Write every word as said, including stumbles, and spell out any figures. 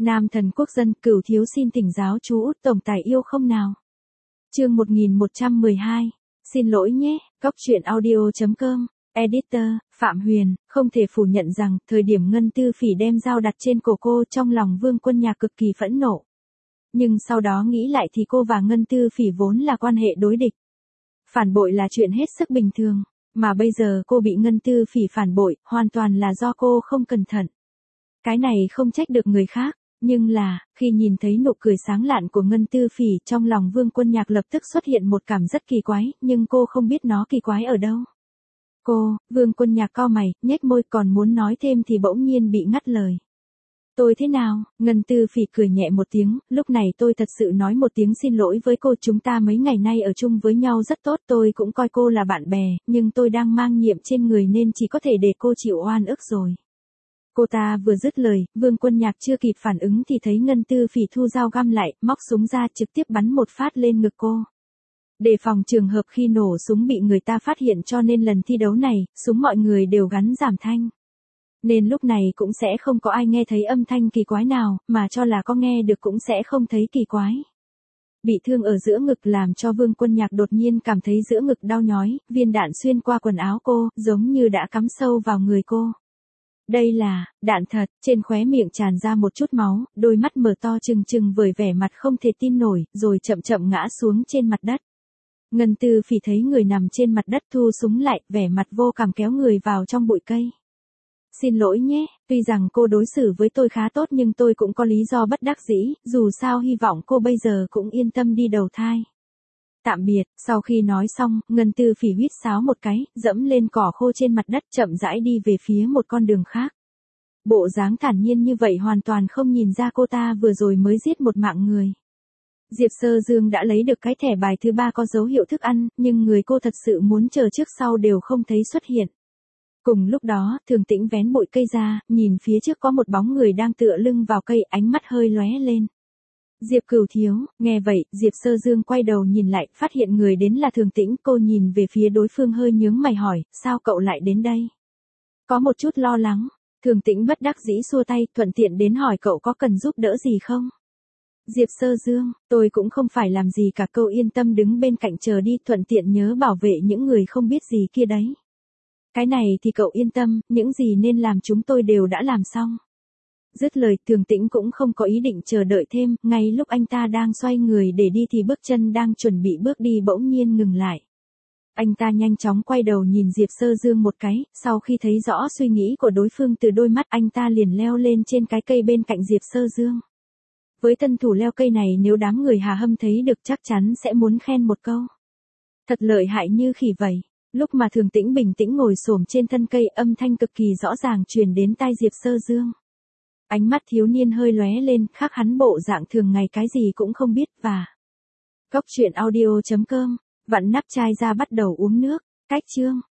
Nam thần quốc dân, Cửu thiếu xin thỉnh giáo chú Út tổng tài yêu không nào. Chương một nghìn một trăm mười hai. Xin lỗi nhé, góc truyện audio chấm com. Editor, Phạm Huyền, không thể phủ nhận rằng, thời điểm Ngân Tư Phỉ đem dao đặt trên cổ cô, trong lòng Vương Quân Nhạc cực kỳ phẫn nộ. Nhưng sau đó nghĩ lại thì cô và Ngân Tư Phỉ vốn là quan hệ đối địch. Phản bội là chuyện hết sức bình thường, mà bây giờ cô bị Ngân Tư Phỉ phản bội, hoàn toàn là do cô không cẩn thận. Cái này không trách được người khác, nhưng là, khi nhìn thấy nụ cười sáng lạn của Ngân Tư Phỉ, trong lòng Vương Quân Nhạc lập tức xuất hiện một cảm rất kỳ quái, nhưng cô không biết nó kỳ quái ở đâu. Cô, Vương Quân Nhạc cau mày, nhếch môi, còn muốn nói thêm thì bỗng nhiên bị ngắt lời. Tôi thế nào? Ngân Tư Phỉ cười nhẹ một tiếng, lúc này tôi thật sự nói một tiếng xin lỗi với cô, chúng ta mấy ngày nay ở chung với nhau rất tốt, tôi cũng coi cô là bạn bè, nhưng tôi đang mang nhiệm trên người nên chỉ có thể để cô chịu oan ức rồi. Cô ta vừa dứt lời, Vương Quân Nhạc chưa kịp phản ứng thì thấy Ngân Tư Phỉ thu dao găm lại, móc súng ra trực tiếp bắn một phát lên ngực cô. Để phòng trường hợp khi nổ súng bị người ta phát hiện cho nên lần thi đấu này, súng mọi người đều gắn giảm thanh. Nên lúc này cũng sẽ không có ai nghe thấy âm thanh kỳ quái nào, mà cho là có nghe được cũng sẽ không thấy kỳ quái. Bị thương ở giữa ngực làm cho Vương Quân Nhạc đột nhiên cảm thấy giữa ngực đau nhói, viên đạn xuyên qua quần áo cô, giống như đã cắm sâu vào người cô. Đây là, đạn thật, trên khóe miệng tràn ra một chút máu, đôi mắt mở to trừng trừng với vẻ mặt không thể tin nổi, rồi chậm chậm ngã xuống trên mặt đất. Ngân Tư Phỉ thấy người nằm trên mặt đất thu súng lại, vẻ mặt vô cảm kéo người vào trong bụi cây. Xin lỗi nhé, tuy rằng cô đối xử với tôi khá tốt nhưng tôi cũng có lý do bất đắc dĩ, dù sao hy vọng cô bây giờ cũng yên tâm đi đầu thai. Tạm biệt, sau khi nói xong, Ngân Tư Phỉ huýt sáo một cái, dẫm lên cỏ khô trên mặt đất chậm rãi đi về phía một con đường khác. Bộ dáng thản nhiên như vậy hoàn toàn không nhìn ra cô ta vừa rồi mới giết một mạng người. Diệp Sơ Dương đã lấy được cái thẻ bài thứ ba có dấu hiệu thức ăn, nhưng người cô thật sự muốn chờ trước sau đều không thấy xuất hiện. Cùng lúc đó, Thường Tĩnh vén bụi cây ra, nhìn phía trước có một bóng người đang tựa lưng vào cây, ánh mắt hơi lóe lên. Diệp Cửu thiếu, nghe vậy, Diệp Sơ Dương quay đầu nhìn lại, phát hiện người đến là Thường Tĩnh, cô nhìn về phía đối phương hơi nhướng mày hỏi, sao cậu lại đến đây? Có một chút lo lắng, Thường Tĩnh bất đắc dĩ xua tay, thuận tiện đến hỏi cậu có cần giúp đỡ gì không? Diệp Sơ Dương, tôi cũng không phải làm gì cả, cậu yên tâm đứng bên cạnh chờ đi, thuận tiện nhớ bảo vệ những người không biết gì kia đấy. Cái này thì cậu yên tâm, những gì nên làm chúng tôi đều đã làm xong. Dứt lời, Thường Tĩnh cũng không có ý định chờ đợi thêm, ngay lúc anh ta đang xoay người để đi thì bước chân đang chuẩn bị bước đi bỗng nhiên ngừng lại. Anh ta nhanh chóng quay đầu nhìn Diệp Sơ Dương một cái, sau khi thấy rõ suy nghĩ của đối phương từ đôi mắt, anh ta liền leo lên trên cái cây bên cạnh Diệp Sơ Dương. Với thân thủ leo cây này nếu đám người Hà Hâm thấy được chắc chắn sẽ muốn khen một câu. Thật lợi hại như khỉ vậy. Lúc mà Thường Tĩnh bình tĩnh ngồi xổm trên thân cây, âm thanh cực kỳ rõ ràng truyền đến tai Diệp Sơ Dương. Ánh mắt thiếu niên hơi lóe lên, khác hắn bộ dạng thường ngày cái gì cũng không biết và... Góc truyện audio chấm com, vặn nắp chai ra bắt đầu uống nước, cách chương.